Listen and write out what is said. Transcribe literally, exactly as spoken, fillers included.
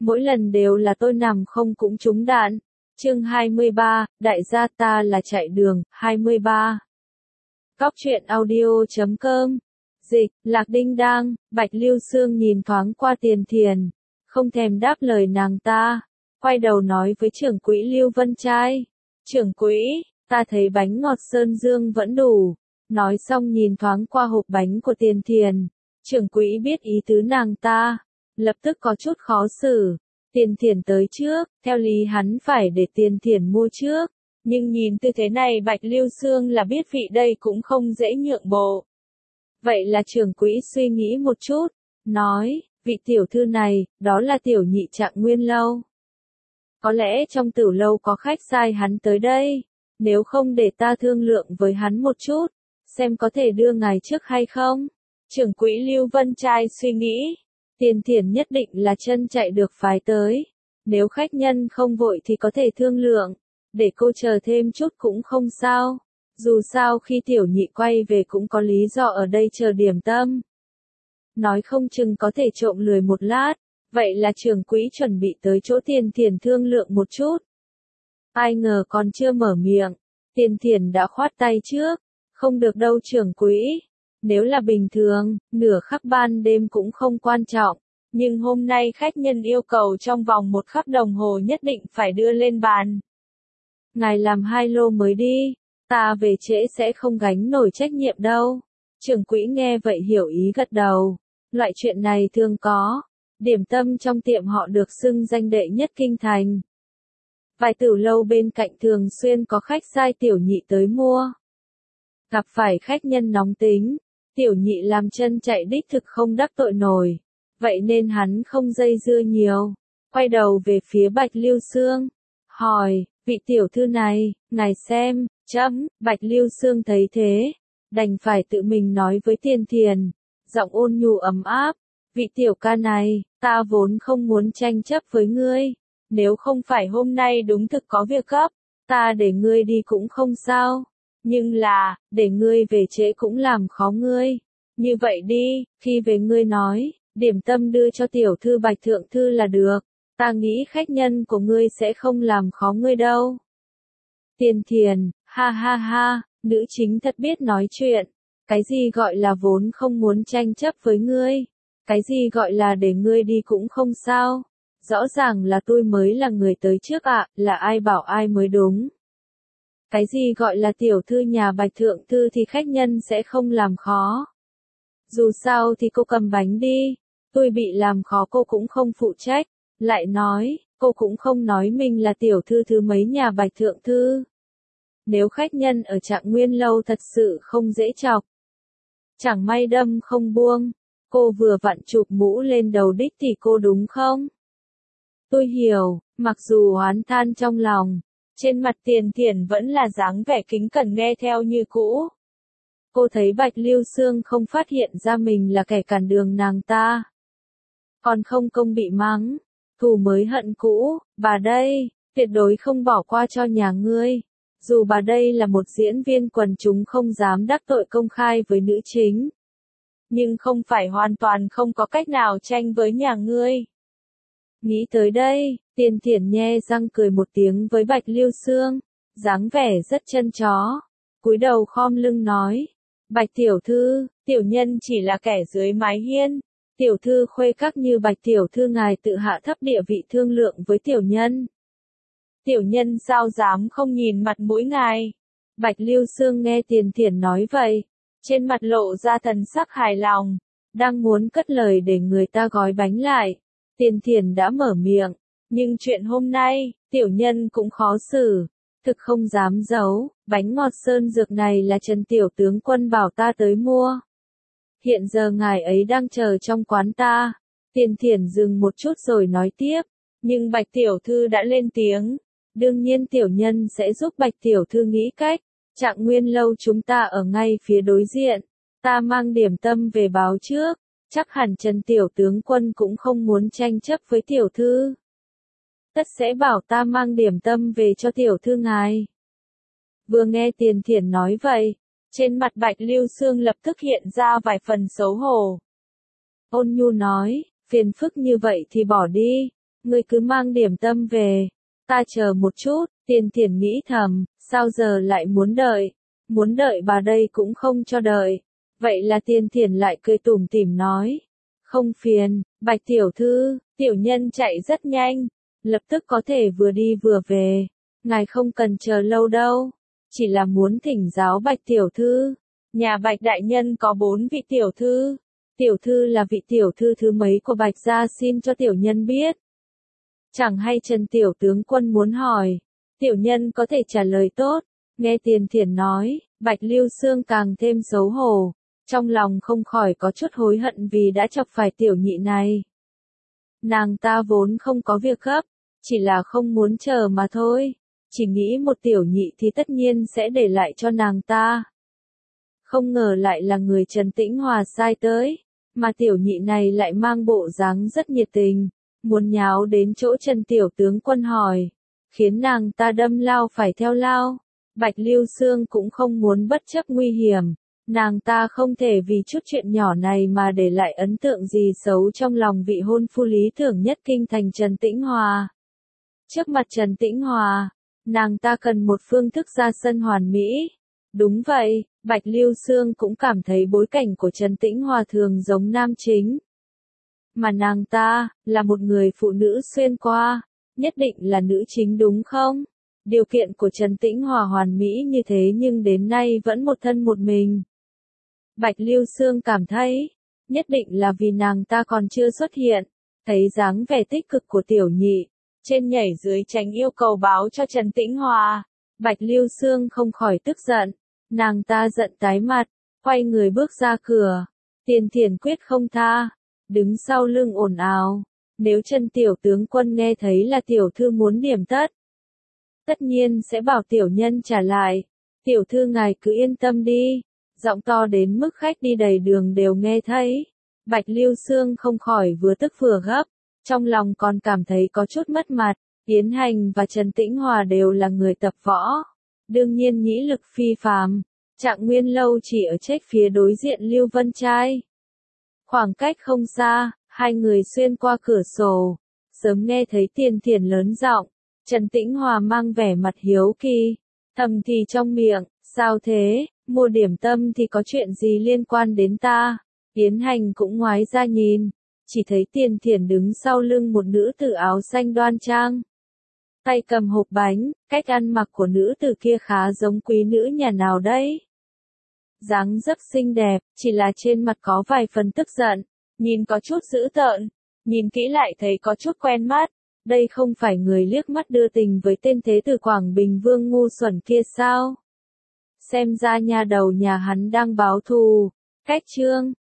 mỗi lần đều là tôi nằm không cũng trúng đạn. Chương hai mươi ba, đại gia ta là chạy đường, hai mươi ba. Cóc truyện audio chấm com. Dịch, Lạc Đinh Đang, Bạch Lưu Sương nhìn thoáng qua Tiền Thiền, không thèm đáp lời nàng ta, quay đầu nói với trưởng quỹ Lưu Vân Trai. Trưởng quỹ, ta thấy bánh ngọt Sơn Dương vẫn đủ. Nói xong nhìn thoáng qua hộp bánh của Tiền Thiền, trưởng quỹ biết ý tứ nàng ta, lập tức có chút khó xử. Tiền Thiền tới trước, theo lý hắn phải để Tiền Thiền mua trước, nhưng nhìn tư thế này Bạch Lưu Sương là biết vị đây cũng không dễ nhượng bộ. Vậy là trưởng quỹ suy nghĩ một chút, nói, vị tiểu thư này, đó là tiểu nhị Trạng Nguyên lâu. Có lẽ trong Tửu lâu có khách sai hắn tới đây, nếu không để ta thương lượng với hắn một chút, xem có thể đưa ngài trước hay không. Trưởng quỹ Lưu Vân Trai suy nghĩ, Tiền Thiền nhất định là chân chạy được phái tới, nếu khách nhân không vội thì có thể thương lượng, để cô chờ thêm chút cũng không sao, dù sao khi tiểu nhị quay về cũng có lý do ở đây chờ điểm tâm. Nói không chừng có thể trộm lười một lát, vậy là trưởng quỹ chuẩn bị tới chỗ Tiền Thiền thương lượng một chút. Ai ngờ còn chưa mở miệng, Tiền Thiền đã khoát tay trước, không được đâu trưởng quỹ. Nếu là bình thường, nửa khắc ban đêm cũng không quan trọng, nhưng hôm nay khách nhân yêu cầu trong vòng một khắc đồng hồ nhất định phải đưa lên bàn. Ngài làm hai lô mới đi, ta về trễ sẽ không gánh nổi trách nhiệm đâu. Trưởng quỹ nghe vậy hiểu ý gật đầu, loại chuyện này thường có, điểm tâm trong tiệm họ được xưng danh đệ nhất kinh thành. Vài Tửu lâu bên cạnh thường xuyên có khách sai tiểu nhị tới mua. Gặp phải khách nhân nóng tính, tiểu nhị làm chân chạy đích thực không đắc tội nổi, vậy nên hắn không dây dưa nhiều, quay đầu về phía Bạch Lưu Sương, hỏi, vị tiểu thư này, ngài xem, chấm. Bạch Lưu Sương thấy thế, đành phải tự mình nói với Tiền Thiền, giọng ôn nhu ấm áp, vị tiểu ca này, ta vốn không muốn tranh chấp với ngươi, nếu không phải hôm nay đúng thực có việc gấp, ta để ngươi đi cũng không sao. Nhưng là, để ngươi về trễ cũng làm khó ngươi. Như vậy đi, khi về ngươi nói, điểm tâm đưa cho tiểu thư Bạch Thượng Thư là được. Ta nghĩ khách nhân của ngươi sẽ không làm khó ngươi đâu. Tiền Thiền, ha ha ha, nữ chính thật biết nói chuyện. Cái gì gọi là vốn không muốn tranh chấp với ngươi? Cái gì gọi là để ngươi đi cũng không sao? Rõ ràng là tôi mới là người tới trước ạ, à, là ai bảo ai mới đúng. Cái gì gọi là tiểu thư nhà Bạch Thượng Thư thì khách nhân sẽ không làm khó. Dù sao thì cô cầm bánh đi, tôi bị làm khó cô cũng không phụ trách. Lại nói, cô cũng không nói mình là tiểu thư thứ mấy nhà Bạch Thượng Thư. Nếu khách nhân ở Trạng Nguyên lâu thật sự không dễ chọc, chẳng may đâm không buông, cô vừa vặn chụp mũ lên đầu đích thì cô đúng không? Tôi hiểu, mặc dù oán than trong lòng, trên mặt Tiền Thiền vẫn là dáng vẻ kính cẩn nghe theo như cũ. Cô thấy Bạch Lưu Sương không phát hiện ra mình là kẻ cản đường nàng ta, còn không công bị mắng, thù mới hận cũ, bà đây, tuyệt đối không bỏ qua cho nhà ngươi. Dù bà đây là một diễn viên quần chúng không dám đắc tội công khai với nữ chính, nhưng không phải hoàn toàn không có cách nào tranh với nhà ngươi. Nghĩ tới đây, Tiền Thiền nhe răng cười một tiếng với Bạch Lưu Sương, dáng vẻ rất chân chó, cúi đầu khom lưng nói, Bạch tiểu thư, tiểu nhân chỉ là kẻ dưới mái hiên, tiểu thư khuê các như Bạch tiểu thư ngài tự hạ thấp địa vị thương lượng với tiểu nhân. Tiểu nhân sao dám không nhìn mặt mũi ngài? Bạch Lưu Sương nghe Tiền Thiền nói vậy, trên mặt lộ ra thần sắc hài lòng, đang muốn cất lời để người ta gói bánh lại. Tiền Thiền đã mở miệng, nhưng chuyện hôm nay, tiểu nhân cũng khó xử, thực không dám giấu, bánh ngọt sơn dược này là Trần tiểu tướng quân bảo ta tới mua. Hiện giờ ngài ấy đang chờ trong quán ta. Tiền Thiền dừng một chút rồi nói tiếp, nhưng Bạch tiểu thư đã lên tiếng, đương nhiên tiểu nhân sẽ giúp Bạch tiểu thư nghĩ cách. Trạng Nguyên lâu chúng ta ở ngay phía đối diện, ta mang điểm tâm về báo trước. Chắc hẳn Trần tiểu tướng quân cũng không muốn tranh chấp với tiểu thư. Tất sẽ bảo ta mang điểm tâm về cho tiểu thư ngài. Vừa nghe Tiền Thiền nói vậy, trên mặt Bạch Lưu Sương lập tức hiện ra vài phần xấu hổ. Ôn nhu nói, phiền phức như vậy thì bỏ đi, ngươi cứ mang điểm tâm về, ta chờ một chút. Tiền Thiển nghĩ thầm, sao giờ lại muốn đợi, muốn đợi bà đây cũng không cho đợi. Vậy là Tiền Thiển lại cười tủm tỉm nói, không phiền, Bạch tiểu thư. Tiểu nhân chạy rất nhanh, lập tức có thể vừa đi vừa về, ngài không cần chờ lâu đâu, chỉ là muốn thỉnh giáo Bạch tiểu thư, nhà Bạch đại nhân có bốn vị tiểu thư, tiểu thư là vị tiểu thư thứ mấy của Bạch gia, xin cho tiểu nhân biết. Chẳng hay Trần tiểu tướng quân muốn hỏi, tiểu nhân có thể trả lời tốt. Nghe Tiền Thiển nói, Bạch Lưu Xương càng thêm xấu hổ, trong lòng không khỏi có chút hối hận vì đã chọc phải tiểu nhị này. Nàng ta vốn không có việc gấp, chỉ là không muốn chờ mà thôi, chỉ nghĩ một tiểu nhị thì tất nhiên sẽ để lại cho nàng ta. Không ngờ lại là người Trần Tĩnh Hòa sai tới, mà tiểu nhị này lại mang bộ dáng rất nhiệt tình, muốn nháo đến chỗ Trần tiểu tướng quân hỏi, khiến nàng ta đâm lao phải theo lao. Bạch Lưu Xương cũng không muốn bất chấp nguy hiểm, nàng ta không thể vì chút chuyện nhỏ này mà để lại ấn tượng gì xấu trong lòng vị hôn phu lý tưởng nhất kinh thành Trần Tĩnh Hòa. Trước mặt Trần Tĩnh Hòa, nàng ta cần một phương thức ra sân hoàn mỹ. Đúng vậy, Bạch Lưu Xương cũng cảm thấy bối cảnh của Trần Tĩnh Hòa thường giống nam chính. Mà nàng ta, là một người phụ nữ xuyên qua, nhất định là nữ chính đúng không? Điều kiện của Trần Tĩnh Hòa hoàn mỹ như thế nhưng đến nay vẫn một thân một mình. Bạch Lưu Xương cảm thấy, nhất định là vì nàng ta còn chưa xuất hiện, thấy dáng vẻ tích cực của tiểu nhị, trên nhảy dưới tránh yêu cầu báo cho Trần Tĩnh Hòa. Bạch Lưu Xương không khỏi tức giận, nàng ta giận tái mặt, quay người bước ra cửa. Tiền Thiển quyết không tha, đứng sau lưng ồn ào, nếu Trần tiểu tướng quân nghe thấy là tiểu thư muốn điểm tất, tất nhiên sẽ bảo tiểu nhân trả lại. Tiểu thư ngài cứ yên tâm đi. Giọng to đến mức khách đi đầy đường đều nghe thấy. Bạch Lưu Xương không khỏi vừa tức vừa gấp, trong lòng còn cảm thấy có chút mất mặt. Yến Hành và Trần Tĩnh Hòa đều là người tập võ, đương nhiên nhĩ lực phi phàm. Trạng Nguyên Lâu chỉ ở trách phía đối diện Lưu Vân Trai. Khoảng cách không xa, hai người xuyên qua cửa sổ, sớm nghe thấy Tiền Thiển lớn giọng. Trần Tĩnh Hòa mang vẻ mặt hiếu kỳ, thầm thì trong miệng, sao thế, mua điểm tâm thì có chuyện gì liên quan đến ta? Yến Hành cũng ngoái ra nhìn, chỉ thấy Tiền Thiển đứng sau lưng một nữ tử áo xanh đoan trang, tay cầm hộp bánh, cách ăn mặc của nữ tử kia khá giống quý nữ nhà nào đấy. Dáng dấp xinh đẹp, chỉ là trên mặt có vài phần tức giận, nhìn có chút dữ tợn, nhìn kỹ lại thấy có chút quen mắt. Đây không phải người liếc mắt đưa tình với tên thế tử Quảng Bình Vương ngu xuẩn kia sao? Xem ra nhà đầu nhà hắn đang báo thù. Cách chương